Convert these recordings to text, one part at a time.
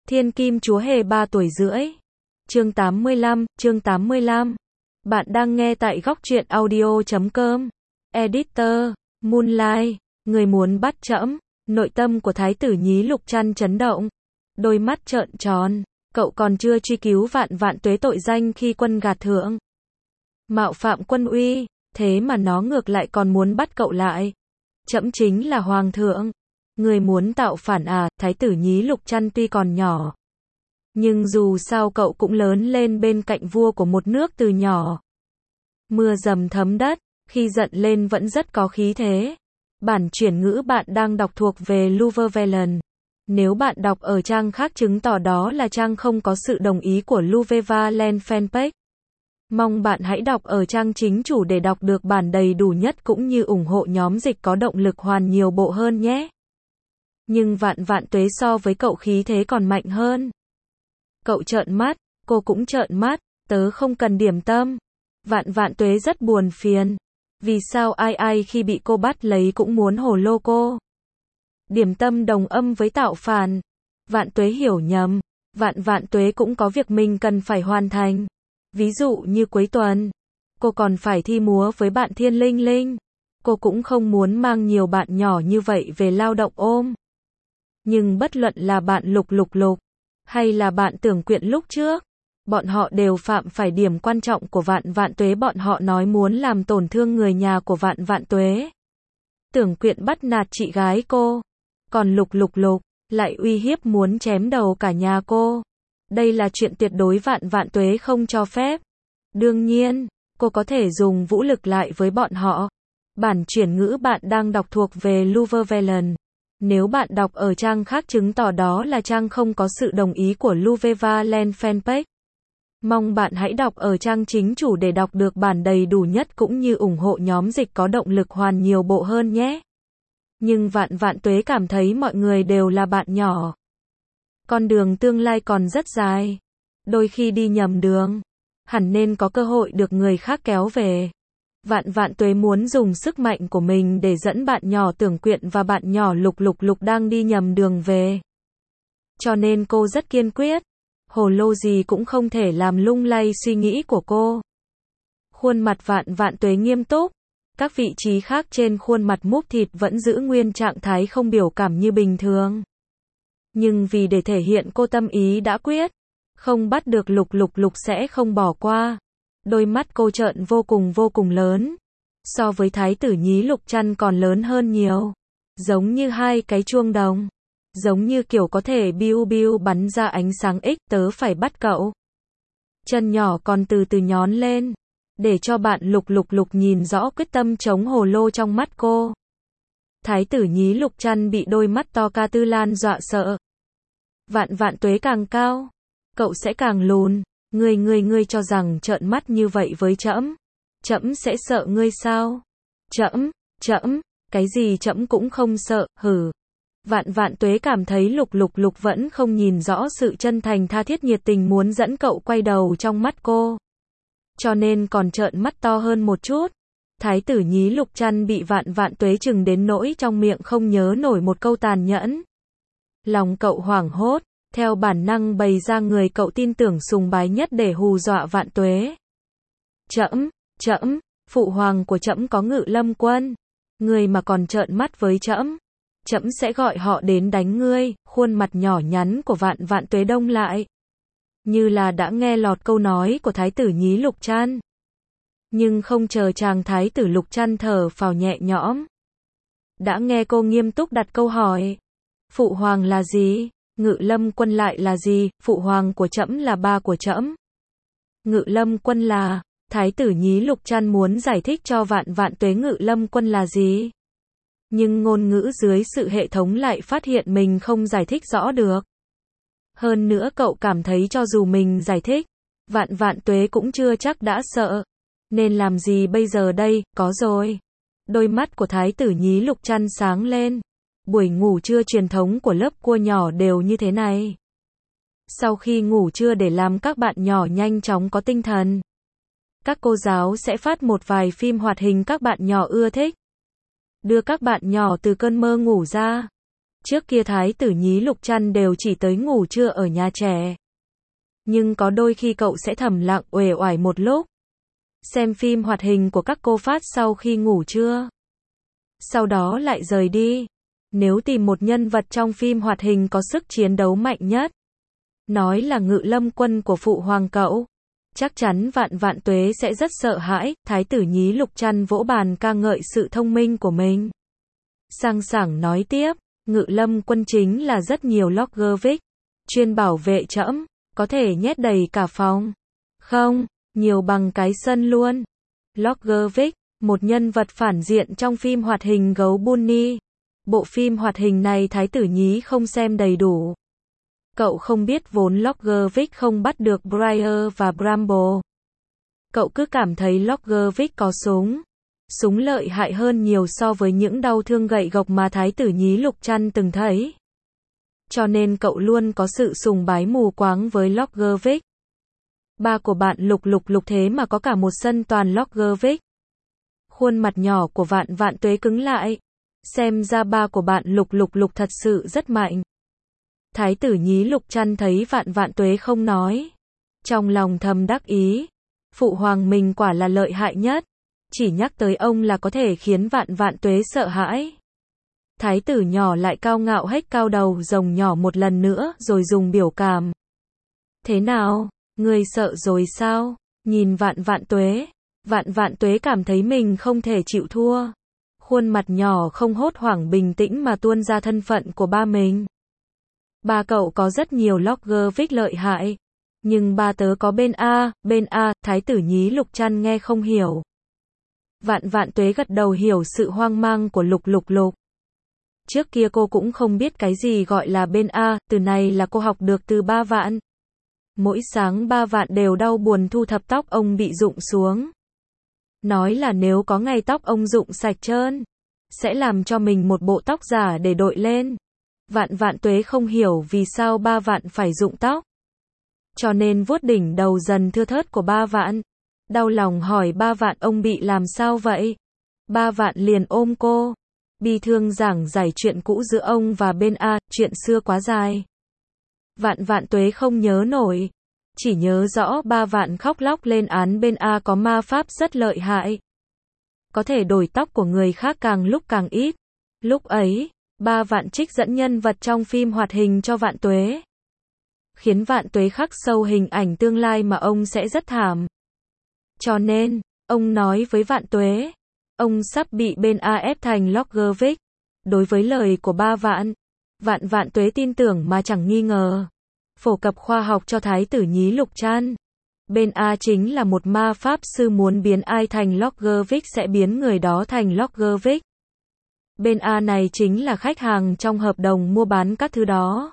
Thiên Kim Chúa Hề 3 tuổi rưỡi. Chương 85. Bạn đang nghe tại góc truyện audio.com. Editor, Moonlight, người muốn bắt trẫm. Nội tâm của Thái tử Nhí Lục Trăn chấn động. Đôi mắt trợn tròn. Cậu còn chưa truy cứu vạn vạn tuế tội danh khi quân gạt thượng. Mạo phạm quân uy, thế mà nó ngược lại còn muốn bắt cậu lại. Trẫm chính là hoàng thượng. Người muốn tạo phản à? Thái tử Nhí Lục Trăn tuy còn nhỏ, nhưng dù sao cậu cũng lớn lên bên cạnh vua của một nước từ nhỏ. Mưa dầm thấm đất, khi giận lên vẫn rất có khí thế. Bản chuyển ngữ bạn đang đọc thuộc về Luvevelen. Nếu bạn đọc ở trang khác chứng tỏ đó là trang không có sự đồng ý của Luvevelen fanpage. Mong bạn hãy đọc ở trang chính chủ để đọc được bản đầy đủ nhất cũng như ủng hộ nhóm dịch có động lực hoàn nhiều bộ hơn nhé. Nhưng vạn vạn tuế so với cậu khí thế còn mạnh hơn. Cậu trợn mắt, cô cũng trợn mắt, tớ không cần điểm tâm. Vạn vạn tuế rất buồn phiền. Vì sao ai khi bị cô bắt lấy cũng muốn hồ lô cô? Điểm tâm đồng âm với tạo phản. Vạn tuế hiểu nhầm. Vạn vạn tuế cũng có việc mình cần phải hoàn thành. Ví dụ như cuối tuần, cô còn phải thi múa với bạn Thiên Linh Linh. Cô cũng không muốn mang nhiều bạn nhỏ như vậy về lao động ôm. Nhưng bất luận là bạn Lục hay là bạn Tưởng Quyện lúc trước, bọn họ đều phạm phải điểm quan trọng của vạn vạn tuế. Bọn họ nói muốn làm tổn thương người nhà của vạn vạn tuế. Tưởng Quyện bắt nạt chị gái cô, còn Lục lại uy hiếp muốn chém đầu cả nhà cô. Đây là chuyện tuyệt đối vạn vạn tuế không cho phép. Đương nhiên, cô có thể dùng vũ lực lại với bọn họ. Bản chuyển ngữ bạn đang đọc thuộc về Luvevelen. Nếu bạn đọc ở trang khác chứng tỏ đó là trang không có sự đồng ý của Luvevelen fanpage. Mong bạn hãy đọc ở trang chính chủ để đọc được bản đầy đủ nhất cũng như ủng hộ nhóm dịch có động lực hoàn nhiều bộ hơn nhé. Nhưng vạn vạn tuế cảm thấy mọi người đều là bạn nhỏ. Con đường tương lai còn rất dài. Đôi khi đi nhầm đường, hẳn nên có cơ hội được người khác kéo về. Vạn vạn tuế muốn dùng sức mạnh của mình để dẫn bạn nhỏ Tưởng Quyện và bạn nhỏ Lục đang đi nhầm đường về. Cho nên cô rất kiên quyết. Hồ lô gì cũng không thể làm lung lay suy nghĩ của cô. Khuôn mặt vạn vạn tuế nghiêm túc. Các vị trí khác trên khuôn mặt múc thịt vẫn giữ nguyên trạng thái không biểu cảm như bình thường. Nhưng vì để thể hiện cô tâm ý đã quyết, không bắt được Lục sẽ không bỏ qua. Đôi mắt cô trợn vô cùng lớn. So với Thái tử Nhí Lục Trăn còn lớn hơn nhiều. Giống như hai cái chuông đồng. Giống như kiểu có thể biu bắn ra ánh sáng X. Tớ phải bắt cậu. Chân nhỏ còn từ từ nhón lên. Để cho bạn Lục nhìn rõ quyết tâm chống hồ lô trong mắt cô. Thái tử Nhí Lục Trăn bị đôi mắt to ca tư lan dọa sợ. Vạn vạn tuế càng cao, cậu sẽ càng lùn. Ngươi cho rằng trợn mắt như vậy với trẫm, trẫm sẽ sợ ngươi sao? Trẫm, cái gì trẫm cũng không sợ, hừ. Vạn vạn tuế cảm thấy Lục vẫn không nhìn rõ sự chân thành tha thiết nhiệt tình muốn dẫn cậu quay đầu trong mắt cô. Cho nên còn trợn mắt to hơn một chút. Thái tử Nhí Lục Trăn bị vạn vạn tuế chừng đến nỗi trong miệng không nhớ nổi một câu tàn nhẫn. Lòng cậu hoảng hốt, theo bản năng bày ra người cậu tin tưởng sùng bái nhất để hù dọa vạn tuế. Trẫm, phụ hoàng của trẫm có Ngự Lâm quân. Ngươi mà còn trợn mắt với trẫm, trẫm sẽ gọi họ đến đánh ngươi. Khuôn mặt nhỏ nhắn của vạn vạn tuế đông lại. Như là đã nghe lọt câu nói của Thái tử Nhí Lục Trăn. Nhưng không chờ chàng Thái tử Lục Trăn thở phào nhẹ nhõm. Đã nghe cô nghiêm túc đặt câu hỏi. Phụ hoàng là gì? Ngự Lâm quân lại là gì? Phụ hoàng của trẫm là ba của trẫm. Ngự Lâm quân là... Thái tử Nhí Lục Trăn muốn giải thích cho vạn vạn tuế Ngự Lâm quân là gì. Nhưng ngôn ngữ dưới sự hệ thống lại phát hiện mình không giải thích rõ được. Hơn nữa cậu cảm thấy cho dù mình giải thích, vạn vạn tuế cũng chưa chắc đã sợ. Nên làm gì bây giờ đây? Có rồi. Đôi mắt của Thái tử Nhí Lục Trăn sáng lên. Buổi ngủ trưa truyền thống của lớp cua nhỏ đều như thế này. Sau khi ngủ trưa để làm các bạn nhỏ nhanh chóng có tinh thần, các cô giáo sẽ phát một vài phim hoạt hình các bạn nhỏ ưa thích. Đưa các bạn nhỏ từ cơn mơ ngủ ra. Trước kia Thái tử Nhí Lục Trăn đều chỉ tới ngủ trưa ở nhà trẻ. Nhưng có đôi khi cậu sẽ thầm lặng uể oải một lúc. Xem phim hoạt hình của các cô phát sau khi ngủ trưa. Sau đó lại rời đi. Nếu tìm một nhân vật trong phim hoạt hình có sức chiến đấu mạnh nhất, nói là Ngự Lâm Quân của phụ hoàng cậu, chắc chắn Vạn Vạn Tuế sẽ rất sợ hãi. Thái tử Nhí Lục Trăn vỗ bàn ca ngợi sự thông minh của mình. Sang sảng nói tiếp, Ngự Lâm Quân chính là rất nhiều Loggervik, chuyên bảo vệ trẫm, có thể nhét đầy cả phòng. Không, nhiều bằng cái sân luôn. Loggervik, một nhân vật phản diện trong phim hoạt hình Gấu Bunny. Bộ phim hoạt hình này Thái tử Nhí không xem đầy đủ. Cậu không biết vốn Loggervik không bắt được Briar và Bramble. Cậu cứ cảm thấy Loggervik có súng. Súng lợi hại hơn nhiều so với những đau thương gậy gộc mà Thái tử Nhí Lục Trăn từng thấy. Cho nên cậu luôn có sự sùng bái mù quáng với Loggervik. Ba của bạn Lục thế mà có cả một sân toàn Loggervik. Khuôn mặt nhỏ của Vạn Vạn Tuế cứng lại. Xem ra ba của bạn Lục thật sự rất mạnh. Thái tử Nhí Lục Trăn thấy Vạn Vạn Tuế không nói. Trong lòng thầm đắc ý. Phụ hoàng mình quả là lợi hại nhất. Chỉ nhắc tới ông là có thể khiến Vạn Vạn Tuế sợ hãi. Thái tử nhỏ lại cao ngạo hếch cao đầu rồng nhỏ một lần nữa rồi dùng biểu cảm. Thế nào, người sợ rồi sao? Nhìn Vạn Vạn Tuế. Vạn Vạn Tuế cảm thấy mình không thể chịu thua. Khuôn mặt nhỏ không hốt hoảng bình tĩnh mà tuôn ra thân phận của ba mình. Ba cậu có rất nhiều Loggervik lợi hại. Nhưng ba tớ có bên A, Thái tử Nhí Lục Trăn nghe không hiểu. Vạn Vạn Tuế gật đầu hiểu sự hoang mang của Lục. Trước kia cô cũng không biết cái gì gọi là bên A, từ này là cô học được từ ba Vạn. Mỗi sáng ba Vạn đều đau buồn thu thập tóc ông bị rụng xuống. Nói là nếu có ngày tóc ông rụng sạch trơn, sẽ làm cho mình một bộ tóc giả để đội lên. Vạn Vạn Tuế không hiểu vì sao ba Vạn phải rụng tóc. Cho nên vuốt đỉnh đầu dần thưa thớt của ba Vạn. Đau lòng hỏi ba Vạn ông bị làm sao vậy? Ba Vạn liền ôm cô. Bi thương giảng giải chuyện cũ giữa ông và bên A, chuyện xưa quá dài. Vạn Vạn Tuế không nhớ nổi. Chỉ nhớ rõ ba Vạn khóc lóc lên án bên A có ma pháp rất lợi hại. Có thể đổi tóc của người khác càng lúc càng ít. Lúc ấy, ba Vạn trích dẫn nhân vật trong phim hoạt hình cho Vạn Tuế. Khiến Vạn Tuế khắc sâu hình ảnh tương lai mà ông sẽ rất thảm. Cho nên, ông nói với Vạn Tuế, ông sắp bị bên A ép thành Loggervik. Đối với lời của ba Vạn, Vạn Tuế tin tưởng mà chẳng nghi ngờ. Phổ cập khoa học cho Thái tử Nhí Lục Trăn. Bên A chính là một ma pháp sư muốn biến ai thành Loggervik sẽ biến người đó thành Loggervik. Bên A này chính là khách hàng trong hợp đồng mua bán các thứ đó.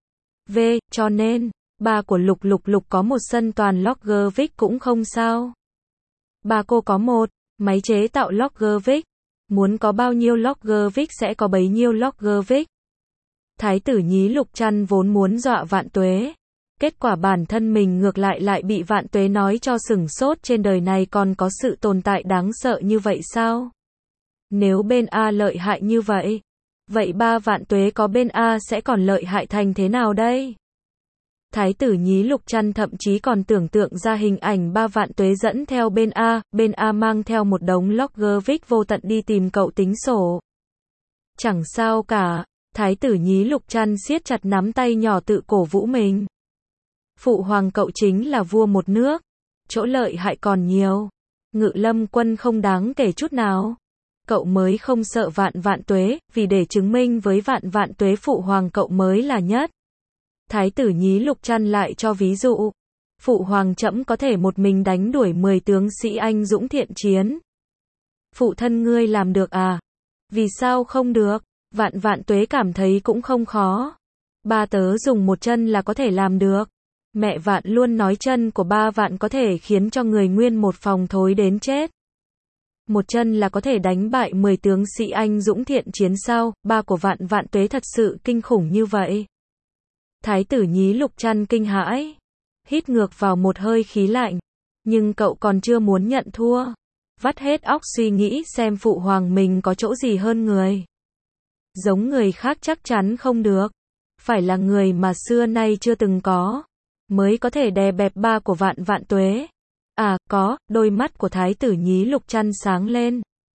Cho nên, ba của Lục có một sân toàn Loggervik cũng không sao. Ba cô có một máy chế tạo Loggervik. Muốn có bao nhiêu Loggervik sẽ có bấy nhiêu Loggervik. Thái tử Nhí Lục Trăn vốn muốn dọa Vạn Tuế. Kết quả bản thân mình ngược lại bị Vạn Tuế nói cho sửng sốt, trên đời này còn có sự tồn tại đáng sợ như vậy sao? Nếu bên A lợi hại như vậy, vậy ba Vạn Tuế có bên A sẽ còn lợi hại thành thế nào đây? Thái tử Nhí Lục Trăn thậm chí còn tưởng tượng ra hình ảnh ba Vạn Tuế dẫn theo bên A mang theo một đống Loggervik vô tận đi tìm cậu tính sổ. Chẳng sao cả, Thái tử Nhí Lục Trăn siết chặt nắm tay nhỏ tự cổ vũ mình. Phụ hoàng cậu chính là vua một nước, chỗ lợi hại còn nhiều. Ngự Lâm Quân không đáng kể chút nào. Cậu mới không sợ Vạn Tuế, vì để chứng minh với Vạn Tuế phụ hoàng cậu mới là nhất. Thái tử Nhí Lục Trăn lại cho ví dụ. Phụ hoàng trẫm có thể một mình đánh đuổi 10 tướng sĩ anh dũng thiện chiến. Phụ thân ngươi làm được à? Vì sao không được? Vạn Tuế cảm thấy cũng không khó. Ba tớ dùng một chân là có thể làm được. Mẹ Vạn luôn nói chân của ba Vạn có thể khiến cho người nguyên một phòng thối đến chết. Một chân là có thể đánh bại 10 tướng sĩ anh dũng thiện chiến sao? Ba của Vạn Tuế thật sự kinh khủng như vậy. Thái tử Nhí Lục Trăn kinh hãi. Hít ngược vào một hơi khí lạnh. Nhưng cậu còn chưa muốn nhận thua. Vắt hết óc suy nghĩ xem phụ hoàng mình có chỗ gì hơn người. Giống người khác chắc chắn không được. Phải là người mà xưa nay chưa từng có, mới có thể đè bẹp ba của Vạn Vạn Tuế. À, có, đôi mắt của Thái tử Nhí Lục Trăn sáng lên.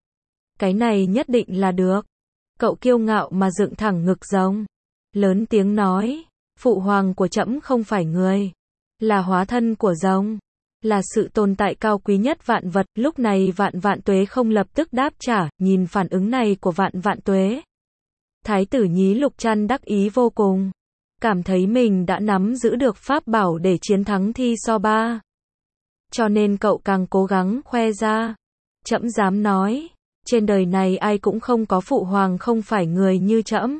Cái này nhất định là được. Cậu kiêu ngạo mà dựng thẳng ngực rồng. Lớn tiếng nói, phụ hoàng của trẫm không phải người, là hóa thân của rồng, là sự tồn tại cao quý nhất vạn vật. Lúc này Vạn Vạn Tuế không lập tức đáp trả, nhìn phản ứng này của Vạn Vạn Tuế. Thái tử Nhí Lục Trăn đắc ý vô cùng, cảm thấy mình đã nắm giữ được pháp bảo để chiến thắng Thi So Ba. Cho nên cậu càng cố gắng khoe ra. Trẫm dám nói, trên đời này ai cũng không có phụ hoàng không phải người như trẫm.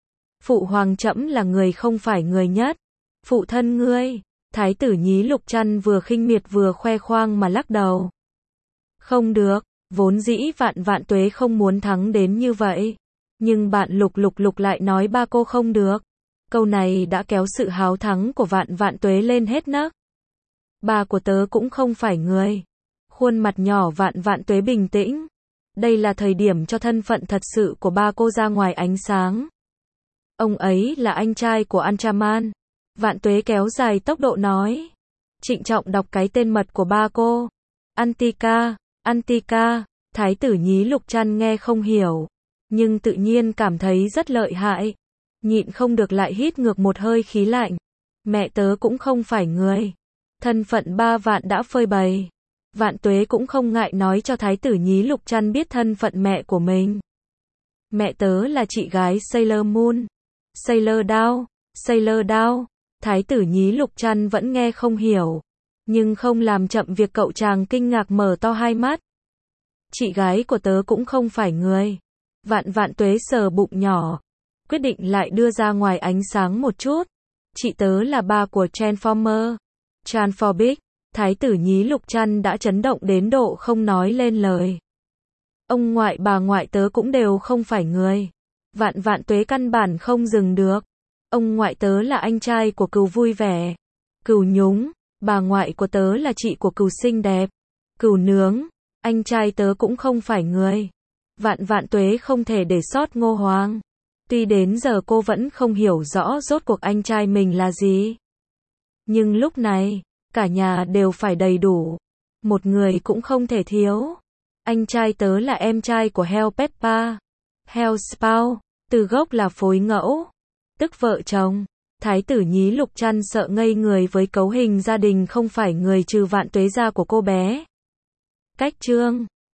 Phụ hoàng trẫm là người không phải người nhất. Phụ thân ngươi. Thái tử Nhí Lục Trăn vừa khinh miệt vừa khoe khoang mà lắc đầu. Không được, vốn dĩ Vạn Vạn Tuế không muốn thắng đến như vậy. Nhưng bạn Lục lại nói ba cô không được. Câu này đã kéo sự háo thắng của Vạn Vạn Tuế lên hết nấc. Ba của tớ cũng không phải người. Khuôn mặt nhỏ Vạn Vạn Tuế bình tĩnh. Đây là thời điểm cho thân phận thật sự của ba cô ra ngoài ánh sáng. Ông ấy là anh trai của Anchaman. Vạn Tuế kéo dài tốc độ nói. Trịnh trọng đọc cái tên mật của ba cô. Antika, Antika. Thái tử Nhí Lục Trăn nghe không hiểu, nhưng tự nhiên cảm thấy rất lợi hại. Nhịn không được lại hít ngược một hơi khí lạnh. Mẹ tớ cũng không phải người. Thân phận ba Vạn đã phơi bày. Vạn Tuế cũng không ngại nói cho Thái tử Nhí Lục Trăn biết thân phận mẹ của mình. Mẹ tớ là chị gái Sailor Moon. Sailor Dao, Sailor Dao. Thái tử Nhí Lục Trăn vẫn nghe không hiểu, nhưng không làm chậm việc cậu chàng kinh ngạc mở to hai mắt. Chị gái của tớ cũng không phải người. Vạn Vạn Tuế sờ bụng nhỏ, quyết định lại đưa ra ngoài ánh sáng một chút. Chị tớ là ba của Transformer. Transformic. Thái tử Nhí Lục Trăn đã chấn động đến độ không nói lên lời. Ông ngoại bà ngoại tớ cũng đều không phải người. Vạn Vạn Tuế căn bản không dừng được. Ông ngoại tớ là anh trai của Cừu vui vẻ, Cừu nhúng. Bà ngoại của tớ là chị của Cừu xinh đẹp, Cừu nướng. Anh trai tớ cũng không phải người. Vạn Vạn Tuế không thể để sót Ngô Hoàng. Tuy đến giờ cô vẫn không hiểu rõ rốt cuộc anh trai mình là gì. Nhưng lúc này, cả nhà đều phải đầy đủ. Một người cũng không thể thiếu. Anh trai tớ là em trai của Hell Peppa. Hell Spout, từ gốc là phối ngẫu, tức vợ chồng. Thái tử Nhí Lục Trăn sợ ngây người với cấu hình gia đình không phải người trừ Vạn Tuế gia của cô bé. Cách chương